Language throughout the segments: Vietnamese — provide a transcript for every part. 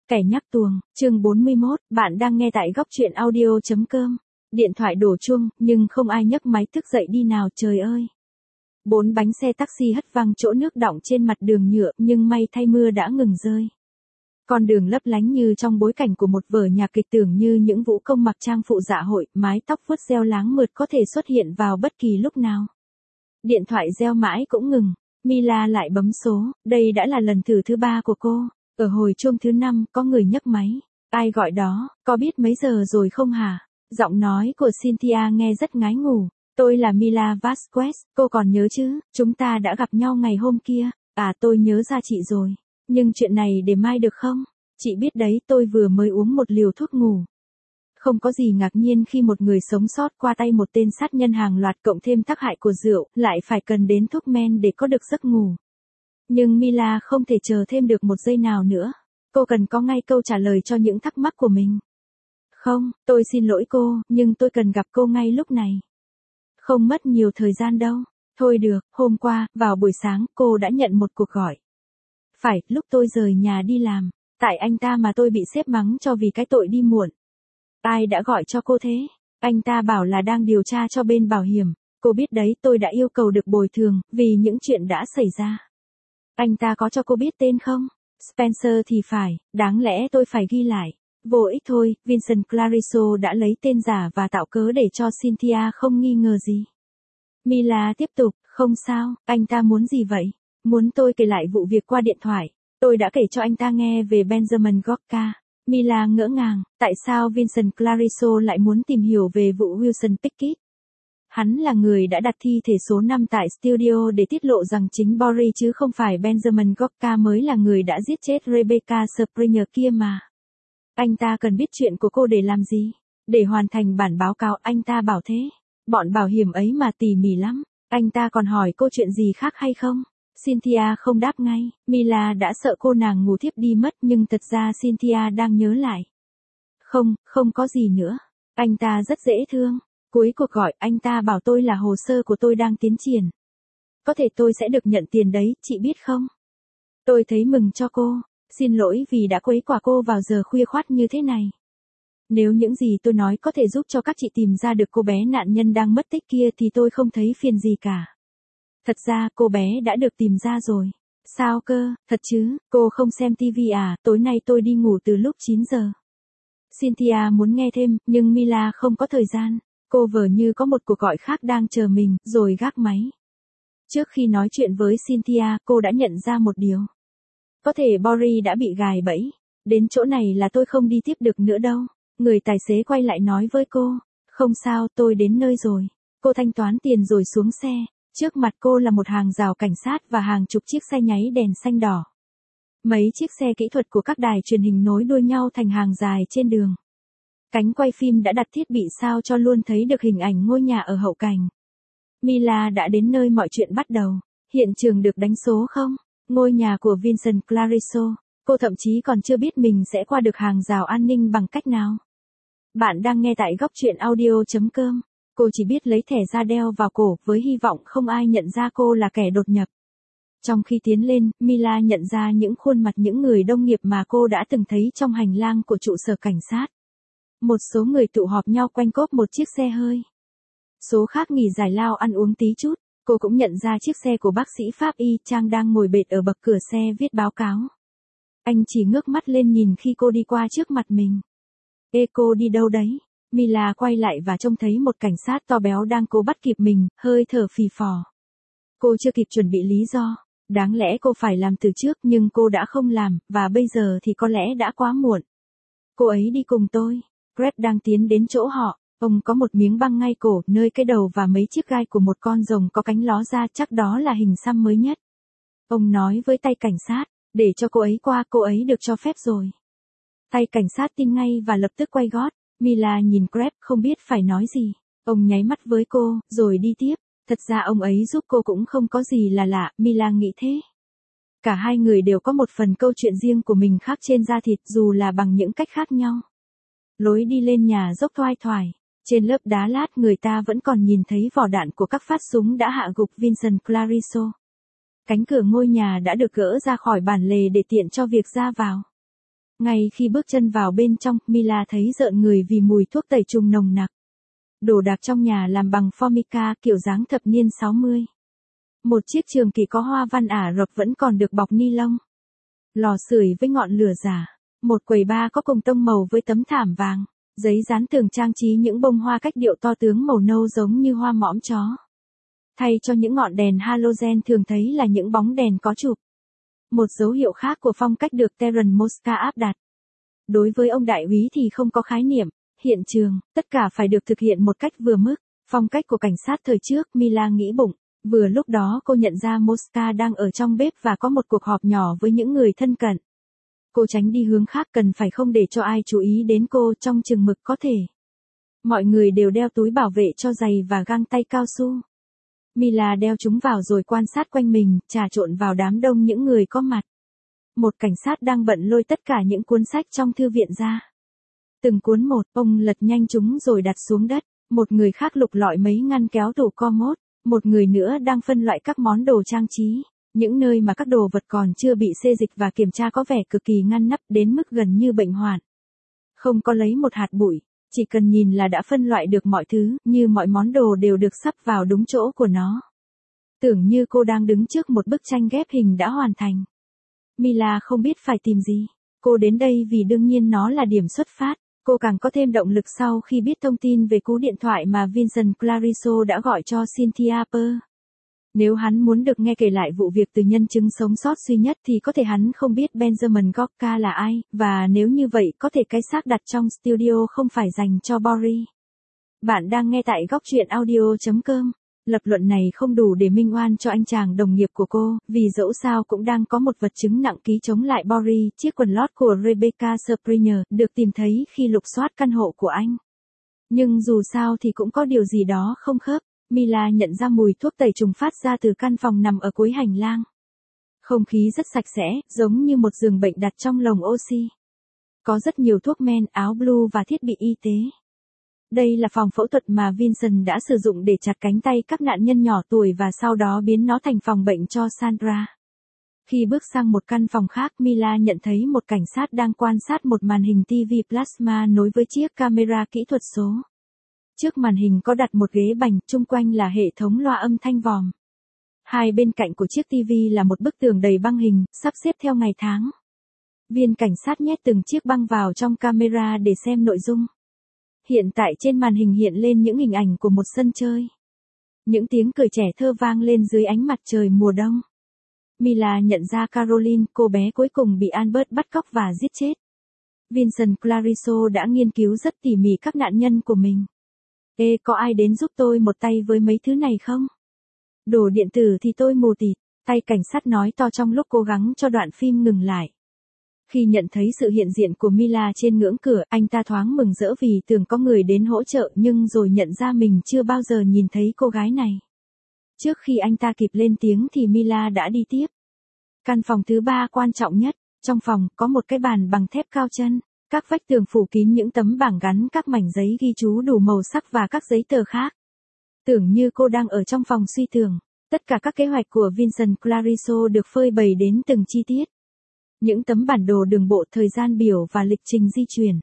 Kẻ nhắc tuồng, chương 41, bạn đang nghe tại góc truyện audio.com. Điện thoại đổ chuông, nhưng không ai nhấc máy thức dậy đi nào, trời ơi. 4 bánh xe taxi hất văng chỗ nước đọng trên mặt đường nhựa, nhưng may thay mưa đã ngừng rơi. Con đường lấp lánh như trong bối cảnh của một vở nhạc kịch, tưởng như những vũ công mặc trang phụ dạ hội, mái tóc vuốt reo láng mượt có thể xuất hiện vào bất kỳ lúc nào. Điện thoại reo mãi cũng ngừng, Mila lại bấm số, đây đã là lần thử thứ 3 của cô. Ở hồi chuông thứ 5, có người nhấc máy. Ai gọi đó, có biết mấy giờ rồi không hả? Giọng nói của Cynthia nghe rất ngái ngủ. Tôi là Mila Vasquez, cô còn nhớ chứ, chúng ta đã gặp nhau ngày hôm kia. À, tôi nhớ ra chị rồi. Nhưng chuyện này để mai được không? Chị biết đấy, tôi vừa mới uống một liều thuốc ngủ. Không có gì ngạc nhiên khi một người sống sót qua tay một tên sát nhân hàng loạt cộng thêm tác hại của rượu, lại phải cần đến thuốc men để có được giấc ngủ. Nhưng Mila không thể chờ thêm được một giây nào nữa. Cô cần có ngay câu trả lời cho những thắc mắc của mình. Không, tôi xin lỗi cô, nhưng tôi cần gặp cô ngay lúc này. Không mất nhiều thời gian đâu. Thôi được, hôm qua, vào buổi sáng, cô đã nhận một cuộc gọi. Phải, lúc tôi rời nhà đi làm. Tại anh ta mà tôi bị sếp mắng cho vì cái tội đi muộn. Ai đã gọi cho cô thế? Anh ta bảo là đang điều tra cho bên bảo hiểm. Cô biết đấy, tôi đã yêu cầu được bồi thường, vì những chuyện đã xảy ra. Anh ta có cho cô biết tên không? Spencer thì phải, đáng lẽ tôi phải ghi lại. Vô ích thôi, Vincent Clariso đã lấy tên giả và tạo cớ để cho Cynthia không nghi ngờ gì. Mila tiếp tục, không sao, anh ta muốn gì vậy? Muốn tôi kể lại vụ việc qua điện thoại. Tôi đã kể cho anh ta nghe về Benjamin Gorka. Mila ngỡ ngàng, tại sao Vincent Clariso lại muốn tìm hiểu về vụ Wilson Pickett? Hắn là người đã đặt thi thể số 5 tại studio để tiết lộ rằng chính Boris chứ không phải Benjamin Gorka mới là người đã giết chết Rebecca Springer kia mà. Anh ta cần biết chuyện của cô để làm gì? Để hoàn thành bản báo cáo, anh ta bảo thế. Bọn bảo hiểm ấy mà tỉ mỉ lắm. Anh ta còn hỏi cô chuyện gì khác hay không? Cynthia không đáp ngay. Mila đã sợ cô nàng ngủ thiếp đi mất, nhưng thật ra Cynthia đang nhớ lại. Không có gì nữa. Anh ta rất dễ thương. Cuối cuộc gọi, anh ta bảo tôi là hồ sơ của tôi đang tiến triển. Có thể tôi sẽ được nhận tiền đấy, chị biết không? Tôi thấy mừng cho cô. Xin lỗi vì đã quấy quả cô vào giờ khuya khoắt như thế này. Nếu những gì tôi nói có thể giúp cho các chị tìm ra được cô bé nạn nhân đang mất tích kia thì tôi không thấy phiền gì cả. Thật ra cô bé đã được tìm ra rồi. Sao cơ, thật chứ, cô không xem TV à? Tối nay tôi đi ngủ từ lúc 9 giờ. Cynthia muốn nghe thêm, nhưng Mila không có thời gian. Cô vờ như có một cuộc gọi khác đang chờ mình, rồi gác máy. Trước khi nói chuyện với Cynthia, cô đã nhận ra một điều. Có thể Boris đã bị gài bẫy. Đến chỗ này là tôi không đi tiếp được nữa đâu. Người tài xế quay lại nói với cô. Không sao, tôi đến nơi rồi. Cô thanh toán tiền rồi xuống xe. Trước mặt cô là một hàng rào cảnh sát và hàng chục chiếc xe nháy đèn xanh đỏ. Mấy chiếc xe kỹ thuật của các đài truyền hình nối đuôi nhau thành hàng dài trên đường. Cánh quay phim đã đặt thiết bị sao cho luôn thấy được hình ảnh ngôi nhà ở hậu cảnh. Mila đã đến nơi mọi chuyện bắt đầu. Hiện trường được đánh số không? Ngôi nhà của Vincent Clariso. Cô thậm chí còn chưa biết mình sẽ qua được hàng rào an ninh bằng cách nào. Bạn đang nghe tại góc truyện audio.com. Cô chỉ biết lấy thẻ ra đeo vào cổ với hy vọng không ai nhận ra cô là kẻ đột nhập. Trong khi tiến lên, Mila nhận ra những khuôn mặt những người đồng nghiệp mà cô đã từng thấy trong hành lang của trụ sở cảnh sát. Một số người tụ họp nhau quanh cốp một chiếc xe hơi. Số khác nghỉ giải lao ăn uống tí chút. Cô cũng nhận ra chiếc xe của bác sĩ pháp y Trang đang ngồi bệt ở bậc cửa xe viết báo cáo. Anh chỉ ngước mắt lên nhìn khi cô đi qua trước mặt mình. Ê, cô đi đâu đấy? Mila quay lại và trông thấy một cảnh sát to béo đang cố bắt kịp mình, hơi thở phì phò. Cô chưa kịp chuẩn bị lý do. Đáng lẽ cô phải làm từ trước nhưng cô đã không làm, và bây giờ thì có lẽ đã quá muộn. Cô ấy đi cùng tôi. Greg đang tiến đến chỗ họ. Ông có một miếng băng ngay cổ, nơi cái đầu và mấy chiếc gai của một con rồng có cánh ló ra, chắc đó là hình xăm mới nhất. Ông nói với tay cảnh sát, để cho cô ấy qua, cô ấy được cho phép rồi. Tay cảnh sát tin ngay và lập tức quay gót. Mila nhìn Greg không biết phải nói gì. Ông nháy mắt với cô, rồi đi tiếp. Thật ra ông ấy giúp cô cũng không có gì là lạ, Mila nghĩ thế. Cả hai người đều có một phần câu chuyện riêng của mình khác trên da thịt, dù là bằng những cách khác nhau. Lối đi lên nhà dốc thoai thoải. Trên lớp đá lát người ta vẫn còn nhìn thấy vỏ đạn của các phát súng đã hạ gục Vincent Clariso. Cánh cửa ngôi nhà đã được gỡ ra khỏi bản lề để tiện cho việc ra vào. Ngay khi bước chân vào bên trong, Mila thấy rợn người vì mùi thuốc tẩy trùng nồng nặc. Đồ đạc trong nhà làm bằng formica kiểu dáng thập niên 60. Một chiếc trường kỳ có hoa văn Ả Rập vẫn còn được bọc ni lông. Lò sưởi với ngọn lửa giả. Một quầy bar có cùng tông màu với tấm thảm vàng. Giấy dán tường trang trí những bông hoa cách điệu to tướng màu nâu giống như hoa mõm chó. Thay cho những ngọn đèn halogen thường thấy là những bóng đèn có chụp. Một dấu hiệu khác của phong cách được Terence Mosca áp đặt. Đối với ông đại úy thì không có khái niệm, hiện trường, tất cả phải được thực hiện một cách vừa mức. Phong cách của cảnh sát thời trước, Mila nghĩ bụng. Vừa lúc đó cô nhận ra Mosca đang ở trong bếp và có một cuộc họp nhỏ với những người thân cận. Cô tránh đi hướng khác, cần phải không để cho ai chú ý đến cô trong chừng mực có thể. Mọi người đều đeo túi bảo vệ cho giày và găng tay cao su. Mila đeo chúng vào rồi quan sát quanh mình, trà trộn vào đám đông những người có mặt. Một cảnh sát đang bận lôi tất cả những cuốn sách trong thư viện ra. Từng cuốn một, ông lật nhanh chúng rồi đặt xuống đất. Một người khác lục lọi mấy ngăn kéo tủ commode. Một người nữa đang phân loại các món đồ trang trí. Những nơi mà các đồ vật còn chưa bị xê dịch và kiểm tra có vẻ cực kỳ ngăn nắp đến mức gần như bệnh hoạn. Không có lấy một hạt bụi, chỉ cần nhìn là đã phân loại được mọi thứ, như mọi món đồ đều được sắp vào đúng chỗ của nó. Tưởng như cô đang đứng trước một bức tranh ghép hình đã hoàn thành. Mila không biết phải tìm gì. Cô đến đây vì đương nhiên nó là điểm xuất phát. Cô càng có thêm động lực sau khi biết thông tin về cú điện thoại mà Vincent Clariso đã gọi cho Cynthia Per. Nếu hắn muốn được nghe kể lại vụ việc từ nhân chứng sống sót duy nhất thì có thể hắn không biết Benjamin Gorka là ai, và nếu như vậy có thể cái xác đặt trong studio không phải dành cho Boris. Bạn đang nghe tại góc truyện audio.com. Lập luận này không đủ để minh oan cho anh chàng đồng nghiệp của cô, vì dẫu sao cũng đang có một vật chứng nặng ký chống lại Boris, chiếc quần lót của Rebecca Springer, được tìm thấy khi lục soát căn hộ của anh. Nhưng dù sao thì cũng có điều gì đó không khớp. Mila nhận ra mùi thuốc tẩy trùng phát ra từ căn phòng nằm ở cuối hành lang. Không khí rất sạch sẽ, giống như một giường bệnh đặt trong lồng oxy. Có rất nhiều thuốc men, áo blue và thiết bị y tế. Đây là phòng phẫu thuật mà Vincent đã sử dụng để chặt cánh tay các nạn nhân nhỏ tuổi và sau đó biến nó thành phòng bệnh cho Sandra. Khi bước sang một căn phòng khác, Mila nhận thấy một cảnh sát đang quan sát một màn hình TV plasma nối với chiếc camera kỹ thuật số. Trước màn hình có đặt một ghế bành, chung quanh là hệ thống loa âm thanh vòm. Hai bên cạnh của chiếc TV là một bức tường đầy băng hình, sắp xếp theo ngày tháng. Viên cảnh sát nhét từng chiếc băng vào trong camera để xem nội dung. Hiện tại trên màn hình hiện lên những hình ảnh của một sân chơi. Những tiếng cười trẻ thơ vang lên dưới ánh mặt trời mùa đông. Mila nhận ra Caroline, cô bé cuối cùng bị Albert bắt cóc và giết chết. Vincent Clariso đã nghiên cứu rất tỉ mỉ các nạn nhân của mình. Ê, có ai đến giúp tôi một tay với mấy thứ này không? Đồ điện tử thì tôi mù tịt, tay cảnh sát nói to trong lúc cố gắng cho đoạn phim ngừng lại. Khi nhận thấy sự hiện diện của Mila trên ngưỡng cửa, anh ta thoáng mừng rỡ vì tưởng có người đến hỗ trợ nhưng rồi nhận ra mình chưa bao giờ nhìn thấy cô gái này. Trước khi anh ta kịp lên tiếng thì Mila đã đi tiếp. Căn phòng thứ 3 quan trọng nhất, trong phòng có một cái bàn bằng thép cao chân. Các vách tường phủ kín những tấm bảng gắn các mảnh giấy ghi chú đủ màu sắc và các giấy tờ khác. Tưởng như cô đang ở trong phòng suy tưởng. Tất cả các kế hoạch của Vincent Clariso được phơi bày đến từng chi tiết. Những tấm bản đồ đường bộ, thời gian biểu và lịch trình di chuyển.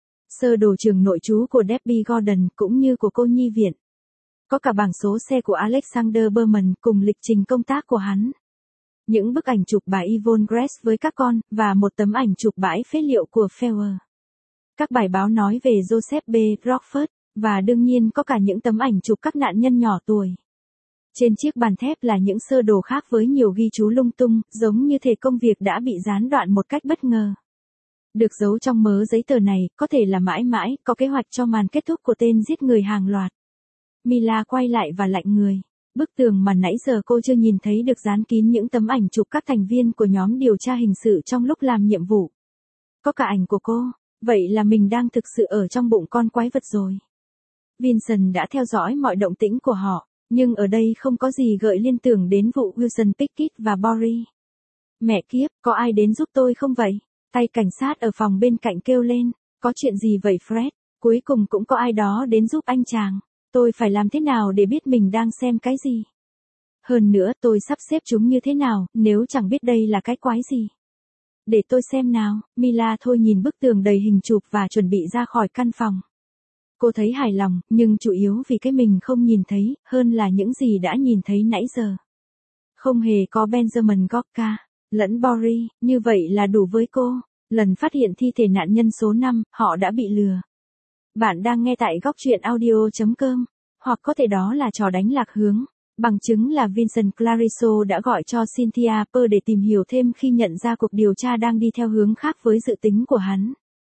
Sơ đồ trường nội trú của Debbie Gordon cũng như của cô nhi viện. Có cả bảng số xe của Alexander Berman cùng lịch trình công tác của hắn. Những bức ảnh chụp bà Yvonne Gress với các con, và một tấm ảnh chụp bãi phế liệu của Fewer. Các bài báo nói về Joseph B. Rockford, và đương nhiên có cả những tấm ảnh chụp các nạn nhân nhỏ tuổi. Trên chiếc bàn thép là những sơ đồ khác với nhiều ghi chú lung tung, giống như thể công việc đã bị gián đoạn một cách bất ngờ. Được giấu trong mớ giấy tờ này, có thể là mãi mãi, có kế hoạch cho màn kết thúc của tên giết người hàng loạt. Mila quay lại và lạnh người. Bức tường mà nãy giờ cô chưa nhìn thấy được dán kín những tấm ảnh chụp các thành viên của nhóm điều tra hình sự trong lúc làm nhiệm vụ. Có cả ảnh của cô, vậy là mình đang thực sự ở trong bụng con quái vật rồi. Vincent đã theo dõi mọi động tĩnh của họ, nhưng ở đây không có gì gợi liên tưởng đến vụ Wilson Pickett và Boris. Mẹ kiếp, có ai đến giúp tôi không vậy? Tay cảnh sát ở phòng bên cạnh kêu lên, có chuyện gì vậy Fred? Cuối cùng cũng có ai đó đến giúp anh chàng. Tôi phải làm thế nào để biết mình đang xem cái gì? Hơn nữa tôi sắp xếp chúng như thế nào, nếu chẳng biết đây là cái quái gì? Để tôi xem nào, Mila thôi nhìn bức tường đầy hình chụp và chuẩn bị ra khỏi căn phòng. Cô thấy hài lòng, nhưng chủ yếu vì cái mình không nhìn thấy, hơn là những gì đã nhìn thấy nãy giờ. Không hề có Benjamin Gorka, lẫn Boris, như vậy là đủ với cô. Lần phát hiện thi thể nạn nhân số 5, họ đã bị lừa. Bạn đang nghe tại góc truyện audio.com, hoặc có thể đó là trò đánh lạc hướng. Bằng chứng là Vincent Clariso đã gọi cho Cynthia Pearl để tìm hiểu thêm khi nhận ra cuộc điều tra đang đi theo hướng khác với dự tính của hắn.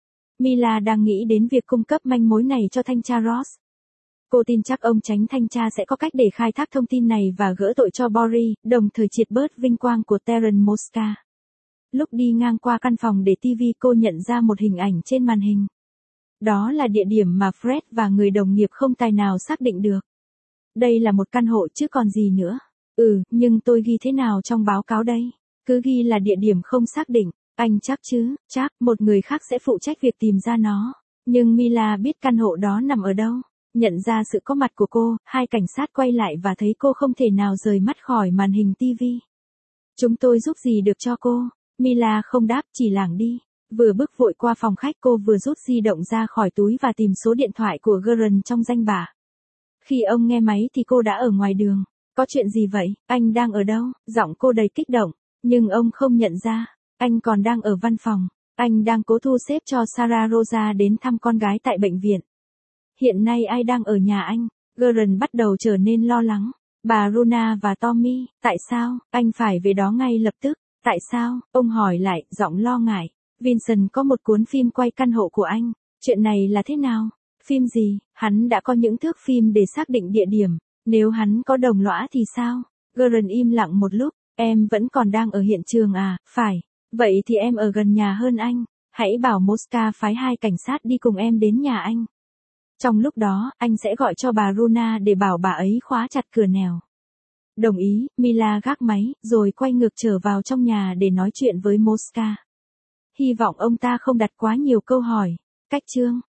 Mila đang nghĩ đến việc cung cấp manh mối này cho thanh tra Ross. Cô tin chắc ông chánh thanh tra sẽ có cách để khai thác thông tin này và gỡ tội cho Boris, đồng thời triệt bớt vinh quang của Terence Mosca. Lúc đi ngang qua căn phòng để TV cô nhận ra một hình ảnh trên màn hình. Đó là địa điểm mà Fred và người đồng nghiệp không tài nào xác định được. Đây là một căn hộ chứ còn gì nữa. Nhưng tôi ghi thế nào trong báo cáo đây? Cứ ghi là địa điểm không xác định. Anh chắc chứ, chắc, một người khác sẽ phụ trách việc tìm ra nó. Nhưng Mila biết căn hộ đó nằm ở đâu. Nhận ra sự có mặt của cô, hai cảnh sát quay lại và thấy cô không thể nào rời mắt khỏi màn hình TV. Chúng tôi giúp gì được cho cô? Mila không đáp, chỉ lảng đi. Vừa bước vội qua phòng khách cô vừa rút di động ra khỏi túi và tìm số điện thoại của Gordon trong danh bạ. Khi ông nghe máy thì cô đã ở ngoài đường. Có chuyện gì vậy? Anh đang ở đâu? Giọng cô đầy kích động. Nhưng ông không nhận ra. Anh còn đang ở văn phòng. Anh đang cố thu xếp cho Sarah Rosa đến thăm con gái tại bệnh viện. Hiện nay ai đang ở nhà anh? Gordon bắt đầu trở nên lo lắng. Bà Runa và Tommy, tại sao? Anh phải về đó ngay lập tức. Tại sao? Ông hỏi lại, giọng lo ngại. Vincent có một cuốn phim quay căn hộ của anh. Chuyện này là thế nào? Phim gì? Hắn đã có những thước phim để xác định địa điểm. Nếu hắn có đồng lõa thì sao? Gordon im lặng một lúc. Em vẫn còn đang ở hiện trường à? Phải. Vậy thì em ở gần nhà hơn anh. Hãy bảo Mosca phái 2 cảnh sát đi cùng em đến nhà anh. Trong lúc đó, anh sẽ gọi cho bà Runa để bảo bà ấy khóa chặt cửa nẻo. Đồng ý, Mila gác máy, rồi quay ngược trở vào trong nhà để nói chuyện với Mosca. Hy vọng ông ta không đặt quá nhiều câu hỏi. Cách chương